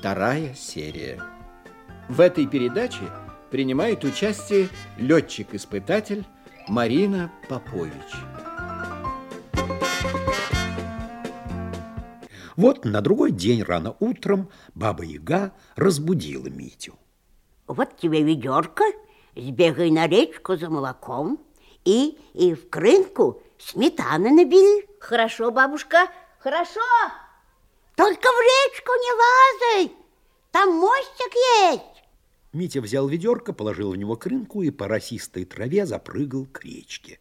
Вторая серия. В этой передаче принимает участие летчик-испытатель Марина Попович. Вот на другой день рано утром Баба-Яга разбудила Митю. Вот тебе ведерко, сбегай на речку за молоком и в крынку сметаны набери. Хорошо, бабушка, хорошо. Только в речку не лазай, там мостик есть. Митя взял ведерко, положил в него крынку и по росистой траве запрыгал к речке.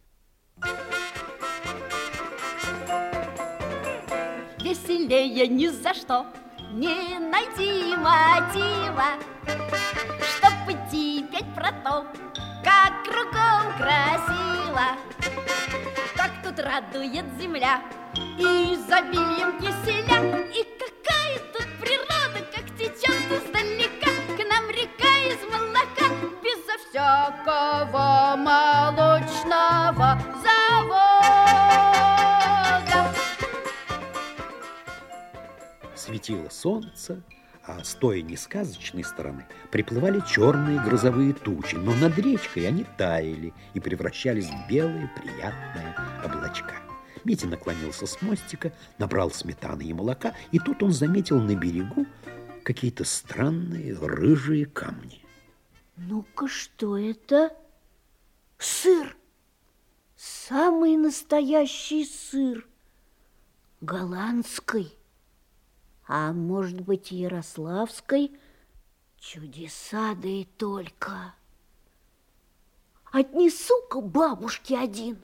Веселее ни за что не найти мотива, чтоб идти петь про то, как кругом красиво, как тут радует земля изобилием киселя. И какая тут природа, как течет издалека к нам река из молока, безо всякого молочного завода. Светило солнце, а с той несказочной стороны приплывали черные грозовые тучи, но над речкой они таяли и превращались в белые приятные облачка. Митя наклонился с мостика, набрал сметаны и молока, и тут он заметил на берегу какие-то странные рыжие камни. Ну-ка, что это? Сыр. Самый настоящий сыр. Голландский. А может быть, ярославской? Чудеса, да и только. Отнесу-ка бабушке один.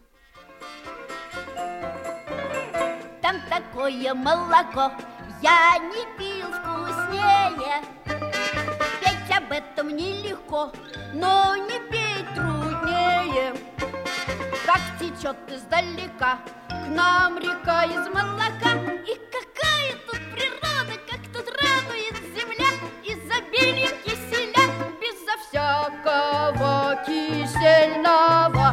Там такое молоко я не пил вкуснее. Петь об этом нелегко, но не петь труднее. Как течет издалека к нам река из молока. И какая тут природа, как тут радует земля изобилием киселя, безо всякого кисельного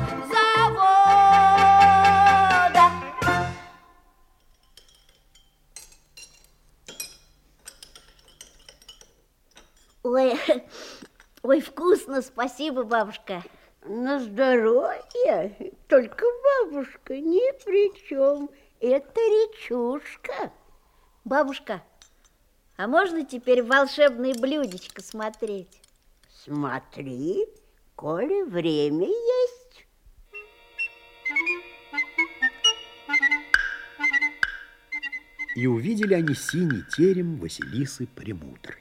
завода. Ой, вкусно, спасибо, бабушка. На здоровье, только бабушка ни при чем, это речушка. Бабушка, а можно теперь волшебное блюдечко смотреть? Смотри, коли время есть. И увидели они синий терем Василисы Премудрой.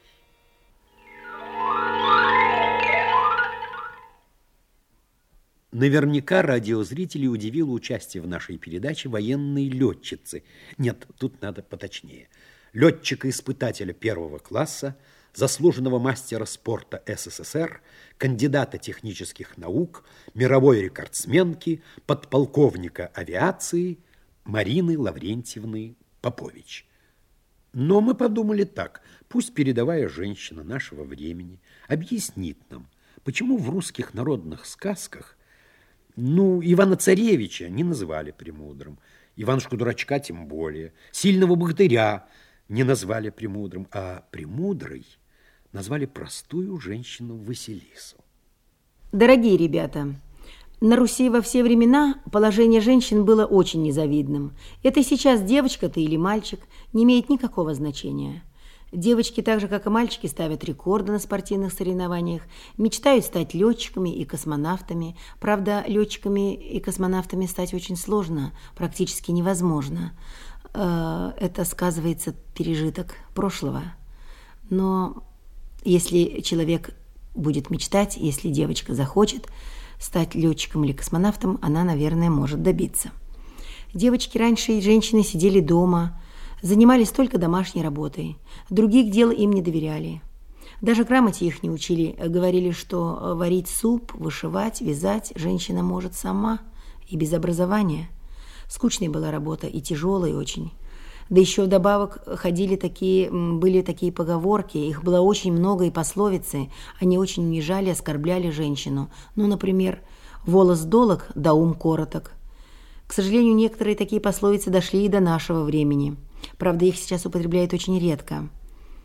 Наверняка радиозрителей удивило участие в нашей передаче военной летчицы. Нет, тут надо поточнее. Летчика-испытателя первого класса, заслуженного мастера спорта СССР, кандидата технических наук, мировой рекордсменки, подполковника авиации Марины Лаврентьевны Попович. Но мы подумали так: пусть передовая женщина нашего времени объяснит нам, почему в русских народных сказках Ивана-Царевича не называли премудрым, Иванушку-дурачка тем более, сильного богатыря не назвали премудрым, а премудрой назвали простую женщину Василису. Дорогие ребята, на Руси во все времена положение женщин было очень незавидным. Это сейчас девочка ты или мальчик не имеет никакого значения. Девочки, так же, как и мальчики, ставят рекорды на спортивных соревнованиях, мечтают стать летчиками и космонавтами. Правда, летчиками и космонавтами стать очень сложно, практически невозможно. Это сказывается пережиток прошлого. Но если человек будет мечтать, если девочка захочет стать летчиком или космонавтом, она, наверное, может добиться. Девочки раньше и женщины сидели дома, занимались только домашней работой, других дел им не доверяли. Даже грамоте их не учили, говорили, что варить суп, вышивать, вязать женщина может сама и без образования. Скучной была работа и тяжелой очень. Да еще вдобавок были такие поговорки, их было очень много, и пословицы, они очень унижали, оскорбляли женщину. Например, «волос долог, да ум короток». К сожалению, некоторые такие пословицы дошли и до нашего времени. Правда, их сейчас употребляют очень редко.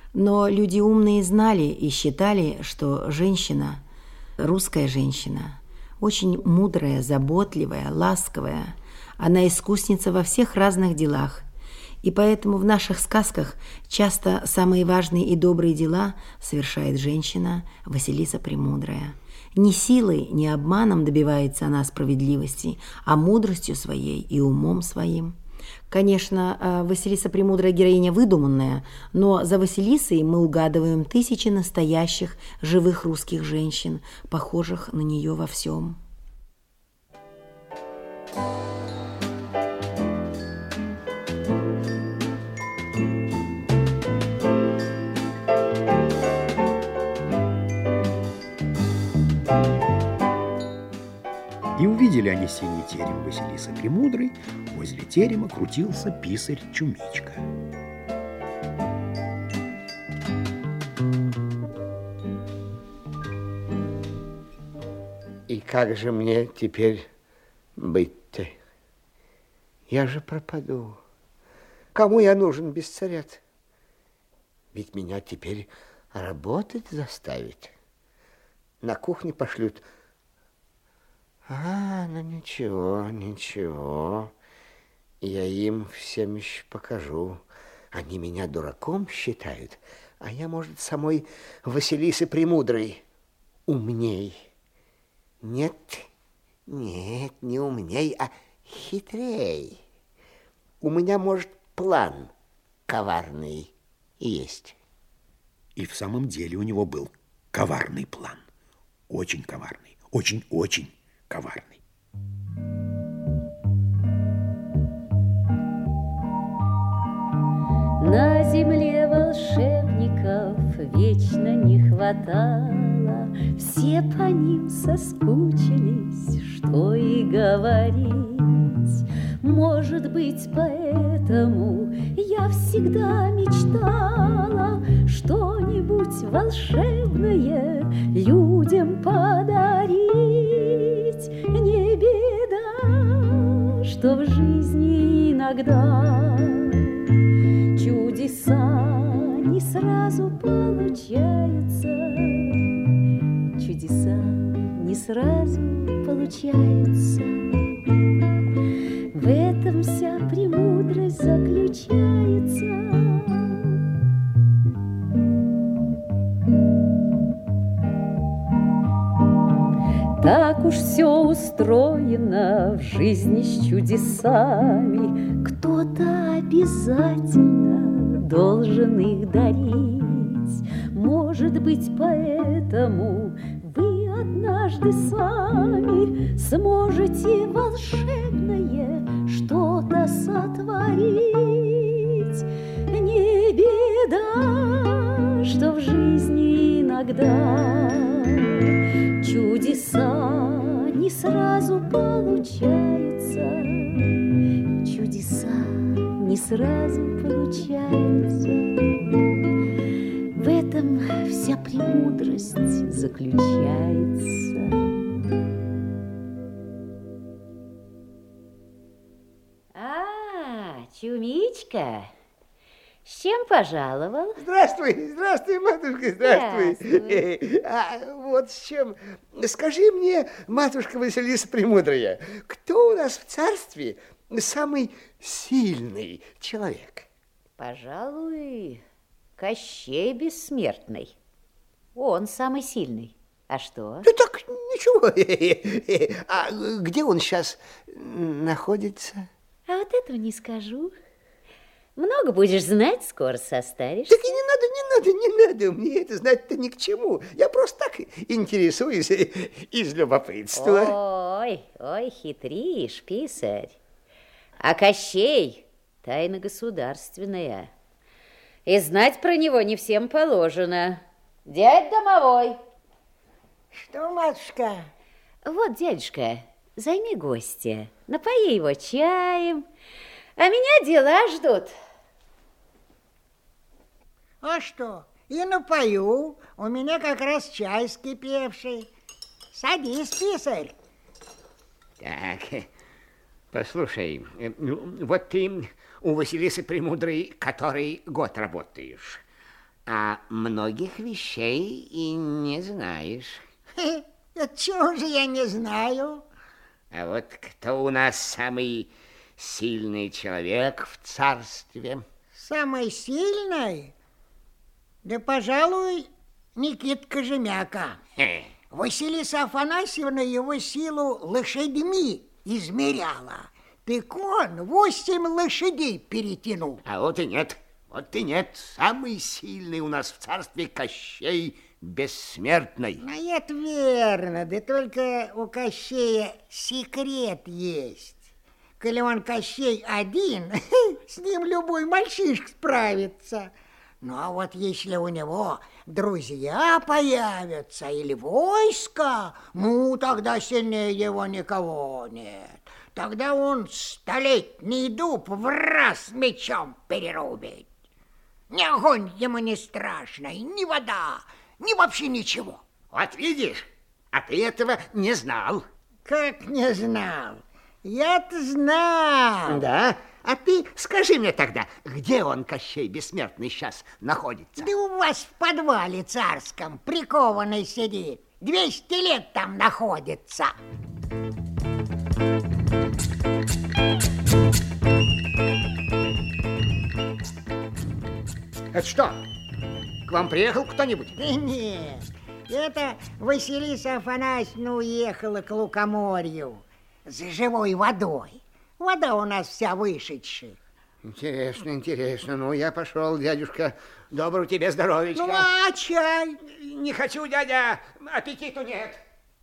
Но люди умные знали и считали, что женщина, русская женщина, очень мудрая, заботливая, ласковая. Она искусница во всех разных делах. И поэтому в наших сказках часто самые важные и добрые дела совершает женщина Василиса Премудрая. Ни силой, ни обманом добивается она справедливости, а мудростью своей и умом своим. Конечно, Василиса Премудрая героиня выдуманная, но за Василисой мы угадываем тысячи настоящих живых русских женщин, похожих на нее во всем. И увидели они синий терем Василисы Премудрой. Возле терема крутился писарь Чумичка. И как же мне теперь быть-то? Я же пропаду. Кому я нужен без царят? Ведь меня теперь работать заставить. На кухне пошлют. Ну ничего, ничего. Я им всем еще покажу. Они меня дураком считают, а я, может, самой Василисы Премудрой умней. Нет, нет, не умней, а хитрей. У меня, может, план коварный есть. И в самом деле у него был коварный план. Очень коварный, очень-очень коварный. На земле волшебников вечно не хватало, все по ним соскучились, что и говорить. Может быть, поэтому я всегда мечтала что-нибудь волшебное людям подарить. Не беда, что в жизни иногда чудеса не сразу получаются. Чудеса не сразу получаются. В этом вся премудрость заключается. Так уж все устроено в жизни с чудесами. Кто-то обязательно должен их дарить. Может быть, поэтому вы однажды сами сможете волшебное что-то сотворить. Не беда, что в жизни иногда чудеса не сразу получаются. Чудеса не сразу получаются. В этом вся премудрость заключается. Чумичка, с чем пожаловал? Здравствуй, здравствуй, матушка, здравствуй. Вот с чем. Скажи мне, матушка Василиса Премудрая, кто у нас в царстве самый сильный человек? Пожалуй, Кощей Бессмертный. Он самый сильный. А что? Да так, ничего. А где он сейчас находится? А вот этого не скажу. Много будешь знать, скоро состаришься. Так и не надо. Мне это знать-то ни к чему. Я просто так интересуюсь из любопытства. Ой, хитришь, писарь. А Кощей – тайна государственная. И знать про него не всем положено. Дядь домовой. Что, матушка? Вот, дядюшка, займи гостя, напои его чаем, а меня дела ждут. А что, и напою, у меня как раз чай скипевший. Садись, писарь. Так, послушай, вот ты у Василисы Премудрой который год работаешь. а многих вещей и не знаешь. Чего же я не знаю? А вот кто у нас самый сильный человек в царстве? Самый сильный? Да, пожалуй, Никита Кожемяка. Василиса Афанасьевна его силу лошадьми измеряла. Так он 8 лошадей перетянул. А вот и нет. Вот и нет. Самый сильный у нас в царстве Кощей Бессмертный. Ну, это верно. Да только у Кощея секрет есть. Коли он Кощей один, с ним любой мальчишка справится. Ну, а вот если у него друзья появятся или войско, ну, тогда сильнее его никого нет. Тогда он столетний дуб в раз мечом перерубит. Ни огонь ему не страшно, ни вода, ни вообще ничего. Вот видишь, а ты этого не знал. Как не знал? Я-то знал. Да? А ты скажи мне тогда, где он, Кощей Бессмертный, сейчас находится? Да у вас в подвале царском прикованный сидит. 200 лет там находится. Это что, к вам приехал кто-нибудь? Да нет, это Василиса Афанасьевна уехала к лукоморью за живой водой. Вода у нас вся вышедшая. Интересно, интересно. Ну, я пошел, дядюшка. Доброго тебе здоровичка. Ну, а чай? Не хочу, дядя. Аппетиту нет.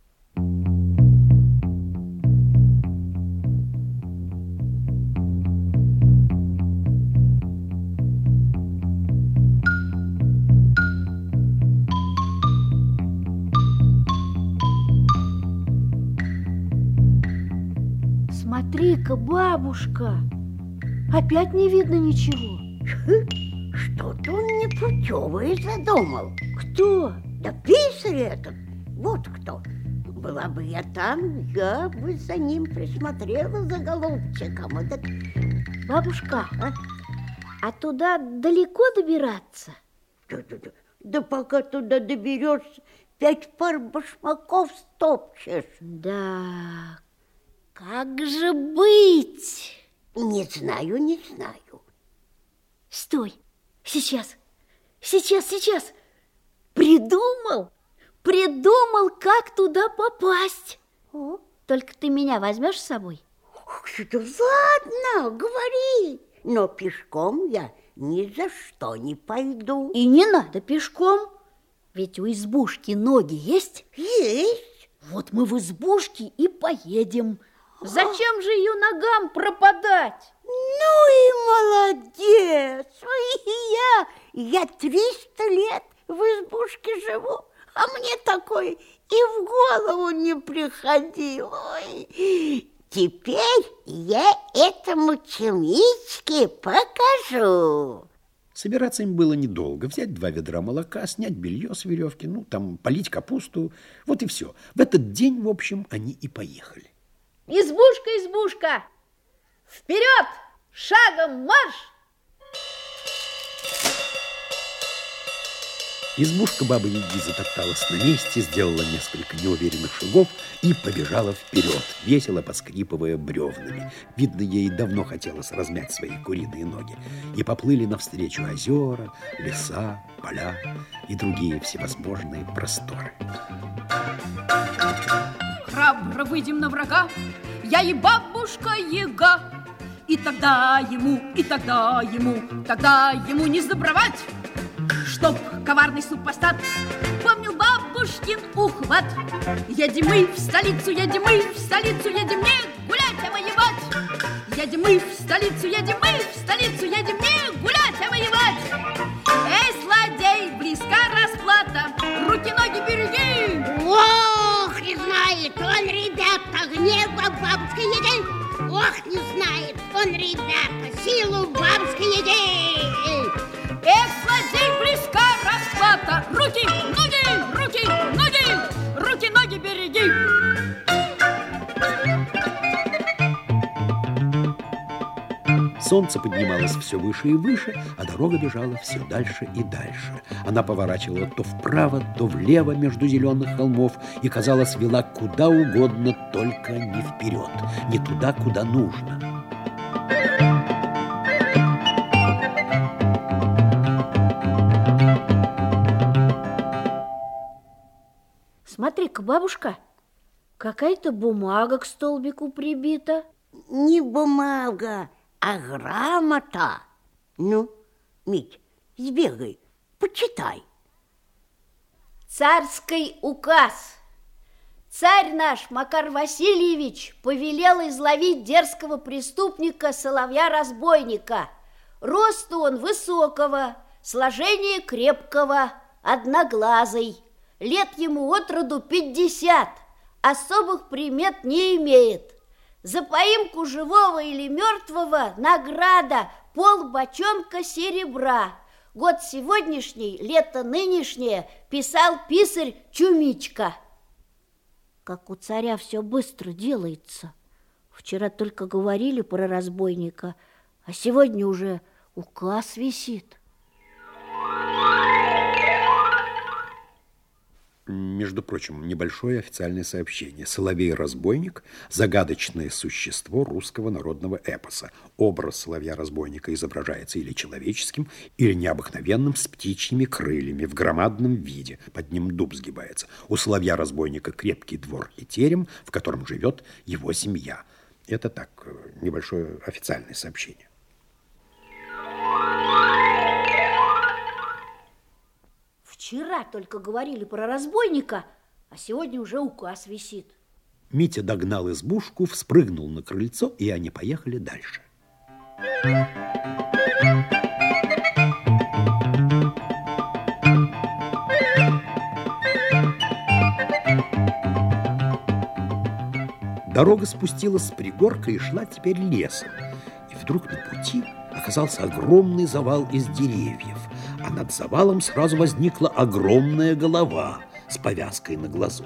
Смотри-ка, бабушка, опять не видно ничего. Что-то он непутевое задумал. Кто? Да писарь этот, вот кто. Была бы я там, я бы за ним присмотрела за голубчиком. Это... Бабушка, а туда далеко добираться? Да пока туда доберешься, 5 пар башмаков стопчешь. Да, как же быть? Не знаю, не знаю. Стой, сейчас. Придумал, как туда попасть. О, только ты меня возьмешь с собой? Да ладно, говори. Но пешком я ни за что не пойду. И не надо пешком, ведь у избушки ноги есть? Есть. Вот мы в избушке и поедем. Зачем же ее ногам пропадать? Ну и молодец! Я 300 лет в избушке живу, а мне такое и в голову не приходило. Ой, теперь я этому Чемичке покажу. Собираться им было недолго. Взять 2 ведра молока, снять белье с веревки, ну, там, полить капусту. Вот и все. В этот день, в общем, они и поехали. Избушка, вперед, шагом марш! Избушка Бабы-Яги затопталась на месте, сделала несколько неуверенных шагов и побежала вперед, весело поскрипывая бревнами. Видно, ей давно хотелось размять свои куриные ноги. И поплыли навстречу озера, леса, поля и другие всевозможные просторы. Храбро выйдем на врага, я и бабушка Яга. И тогда ему не сдобровать, чтоб коварный супостат помнил бабушкин ухват. Едем мы в столицу, едем не гулять, а воевать. Едем мы в столицу, едем не гулять, а воевать. Эй, злодей, близка расплата, руки-ноги береги. Ох, не знает он, ребята, гнева бабушки Яги. Ох, не знает он, ребята, силу бабушки Яги. Эх, злодей, близка расплата, руки-ноги береги. Солнце поднималось все выше и выше, а дорога бежала все дальше и дальше. Она поворачивала то вправо, то влево между зеленых холмов и, казалось, вела куда угодно, только не вперед, не туда, куда нужно. Смотри-ка, бабушка, какая-то бумага к столбику прибита. Не бумага, а грамота. Ну, Мить, сбегай, почитай. Царский указ. Царь наш Макар Васильевич повелел изловить дерзкого преступника Соловья-разбойника. Росту он высокого, сложение крепкого, одноглазый. Лет ему от роду 50, особых примет не имеет. За поимку живого или мертвого награда полбочонка серебра. Год сегодняшний, лето нынешнее писал писарь Чумичка. Как у царя все быстро делается. Вчера только говорили про разбойника, а сегодня уже указ висит. Между прочим, небольшое официальное сообщение. Соловей-разбойник – загадочное существо русского народного эпоса. Образ соловья-разбойника изображается или человеческим, или необыкновенным, с птичьими крыльями, в громадном виде. Под ним дуб сгибается. У соловья-разбойника крепкий двор и терем, в котором живет его семья. Это так, небольшое официальное сообщение. Вчера только говорили про разбойника, а сегодня уже указ висит. Митя догнал избушку, вспрыгнул на крыльцо, и они поехали дальше. Дорога спустилась с пригорка и шла теперь лесом. И вдруг на пути оказался огромный завал из деревьев, а над завалом сразу возникла огромная голова с повязкой на глазу.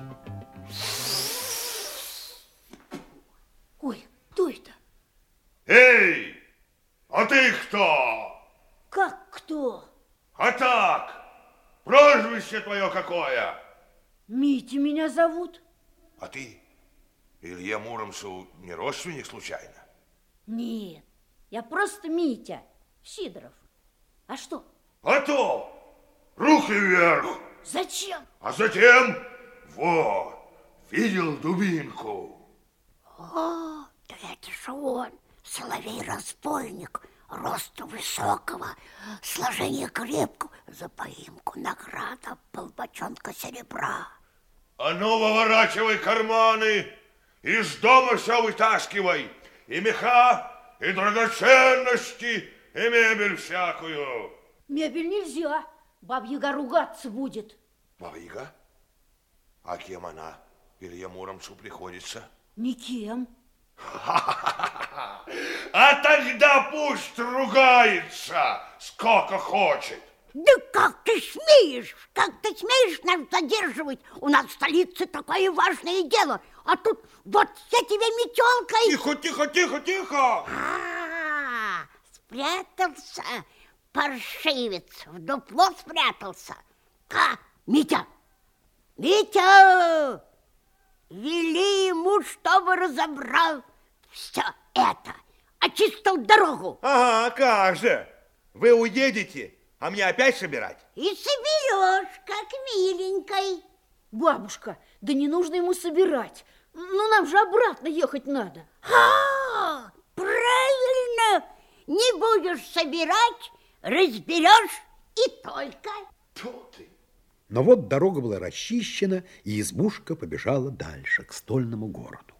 Ой, кто это? Эй, а ты кто? Как кто? А так, прозвище твое какое? Митя меня зовут. А ты Илье Муромцу не родственник случайно? Нет, я просто Митя Сидоров. А что? А то! Руки вверх! Зачем? А затем, вот, видел дубинку? О, да это же он, соловей-разбойник, роста высокого, сложения крепкого, за поимку награда полбочонка серебра. А ну, выворачивай карманы, из дома все вытаскивай, и меха, и драгоценности, и мебель всякую. Мебель нельзя, Баба-Яга ругаться будет. Баба-Яга? А кем она Илье Муромцу приходится? Никем. А тогда пусть ругается, сколько хочет. Да как ты смеешь? Как ты смеешь нас задерживать? У нас в столице такое важное дело. А тут вот я тебе метелкой... Тихо, тихо, тихо, тихо! Спрятался, паршивец, в дупло спрятался. Митя! Митя! Вели ему, чтобы разобрал все это, очистил дорогу. Ага, как же? Вы уедете, а мне опять собирать? И соберешь, как миленькой. Бабушка, да не нужно ему собирать. Ну, нам же обратно ехать надо. Правильно. Не будешь собирать, разберешь и только. Тьфу ты. Но вот дорога была расчищена, и избушка побежала дальше, к стольному городу.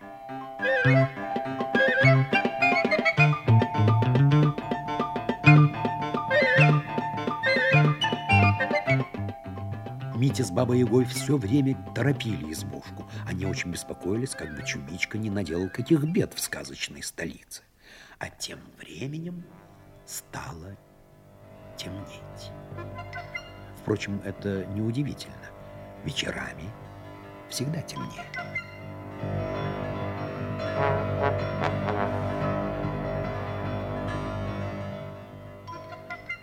Митя с Бабой-Ягой все время торопили избушку. Они очень беспокоились, как бы Чумичка не наделал каких бед в сказочной столице. А тем временем стало темнеть. Впрочем, это неудивительно. Вечерами всегда темнее.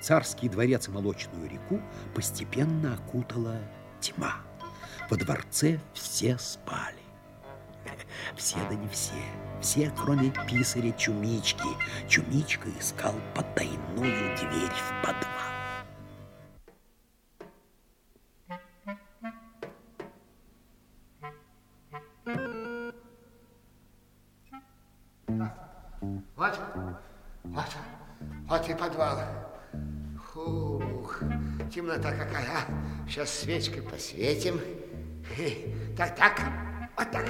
Царский дворец и Молочную реку постепенно окутала тьма. Во дворце все спали. Все, да не все. Все, кроме писаря Чумички. Чумичка искал потайную дверь в подвал. Вот и подвал. Фух, темнота какая, а? Сейчас свечкой посветим. Так, вот так.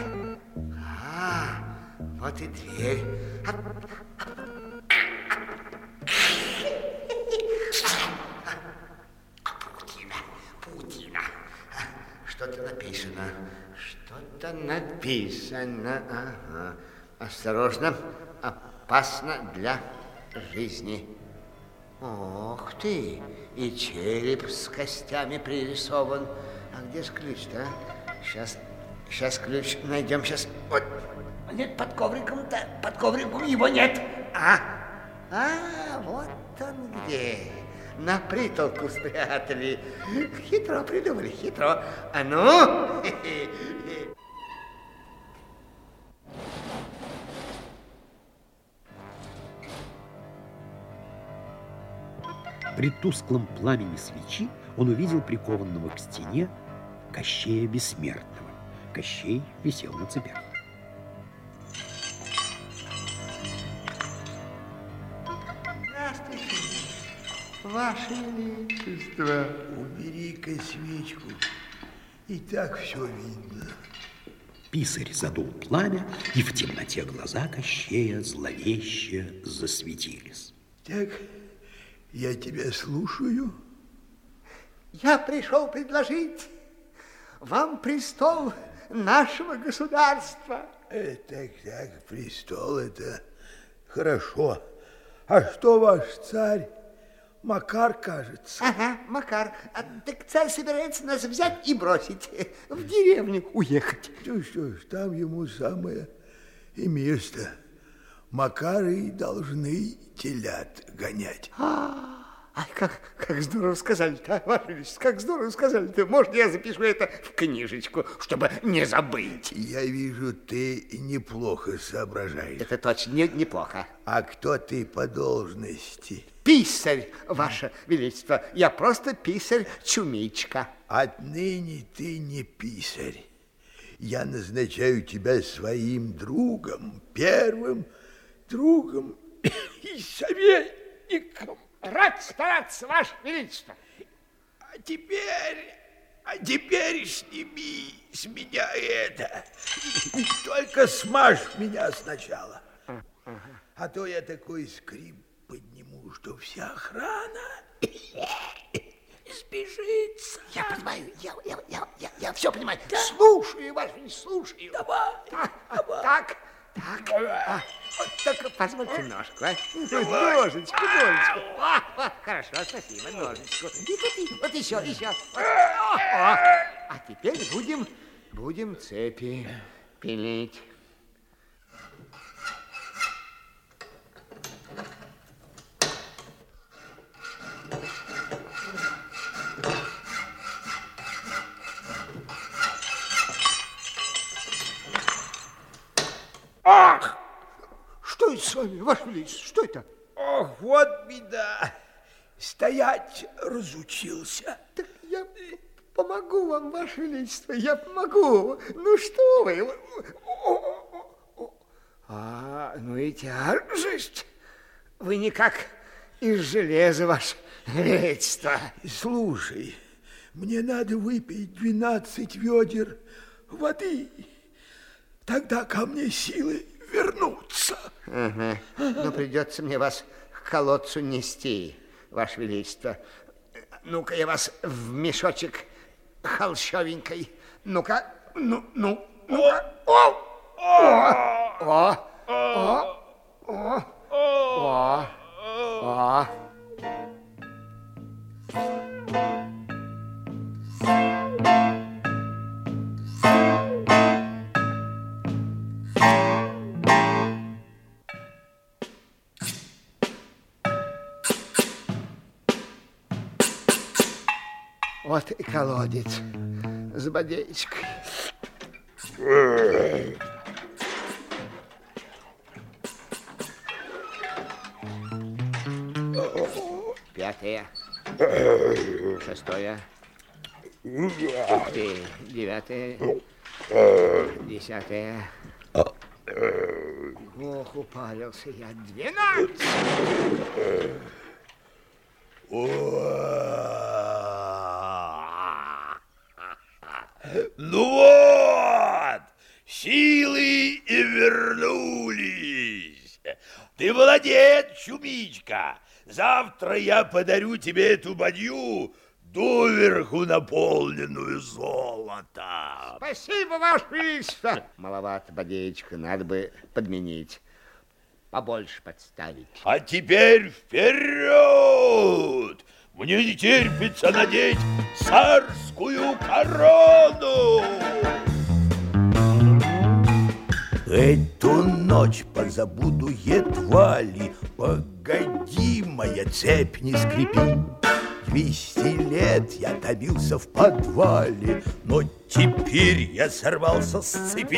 Вот и дверь. Паутина. Что-то написано. Ага. Осторожно, опасно для жизни. Ох ты, и череп с костями пририсован. А где же ключ-то, а? Сейчас ключ найдем, сейчас. Вот. Нет, под ковриком его нет. Вот он где. На притолку спрятали. Хитро придумали, хитро. А ну! При тусклом пламени свечи он увидел прикованного к стене Кощея Бессмертного. Кощей висел на цепях. Здравствуйте, Ваше Величество. Убери-ка свечку, и так все видно. Писарь задул пламя, и в темноте глаза Кощея зловеще засветились. Так, я тебя слушаю. Я пришел предложить вам престол нашего государства. Так, престол это хорошо. А что ваш царь? Макар, кажется. Ага, Макар. Так царь собирается нас взять и бросить, в деревню уехать. Ну что ж, там ему самое и место. Макары должны телят гонять. Ай, как здорово сказали-то, Ваше Величество, как здорово сказали-то. Может, я запишу это в книжечку, чтобы не забыть? Я вижу, ты неплохо соображаешь. Это точно неплохо. А кто ты по должности? Писарь, Ваше Величество. Я просто писарь Чумичка. Отныне ты не писарь. Я назначаю тебя своим другом, первым другом и советником. Рад стараться, Ваше Величество. А теперь сними с меня это. Только смажь меня сначала. А то я такой скрип подниму, что вся охрана сбежится. Я понимаю, я все понимаю. Да. Слушаю, Ваше Величество, слушаю. Давай. Так. Вот только позвольте ножку, а? Ножечку. Хорошо, спасибо, ножечку. Вот еще. А теперь будем цепи пилить. Ах! Что это с вами, Ваше Величество? Что это? Ох, вот беда. Стоять разучился. Так я помогу вам, Ваше Величество, я помогу. Ну что вы? Ну и тяжесть. Вы никак из железа, Ваше Величество. Слушай, мне надо выпить 12 ведер воды. Тогда ко мне силы вернутся. Ага. Но придется мне вас к колодцу нести, Ваше Величество. Ну-ка, я вас в мешочек холщовенькой. Ну-ка, ну-ка. О. Вот и колодец с бодеечкой. Пятое. Шестое. Девятое. Десятое. Ох, упалился я. 12. Ну вот, силы и вернулись. Ты молодец, Чумичка. Завтра я подарю тебе эту бадью, доверху наполненную золотом. Спасибо, Ваше Величество. Маловато бодеечка, надо бы подменить. Побольше подставить. А теперь вперед! Мне не терпится надеть царскую корону! Эту ночь позабуду едва ли. Погоди, моя цепь не скрипи. 200 лет я томился в подвале, но теперь я сорвался с цепи.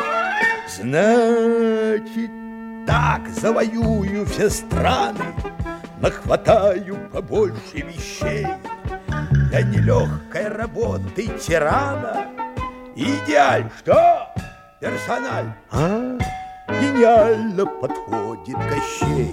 Значит, так завоюю все страны, нахватаю побольше вещей. Для нелегкой работы тирана идеаль, что? Персональ, гениально подходит Кощей.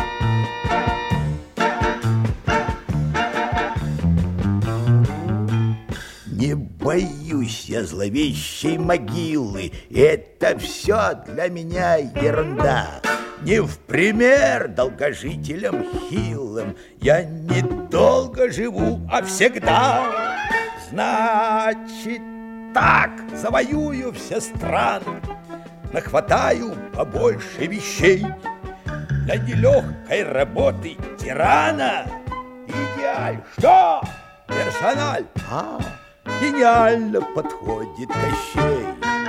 Не боюсь я зловещей могилы, это все для меня ерунда. Не в пример долгожителям хилым, я недолго живу, а всегда. Значит, так завоюю все страны, нахватаю побольше вещей. Для нелегкой работы тирана идеаль, что? Персональ, гениально подходит Кощей.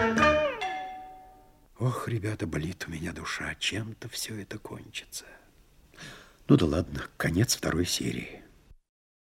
Ох, ребята, болит у меня душа, чем-то все это кончится. Ну да ладно, конец второй серии.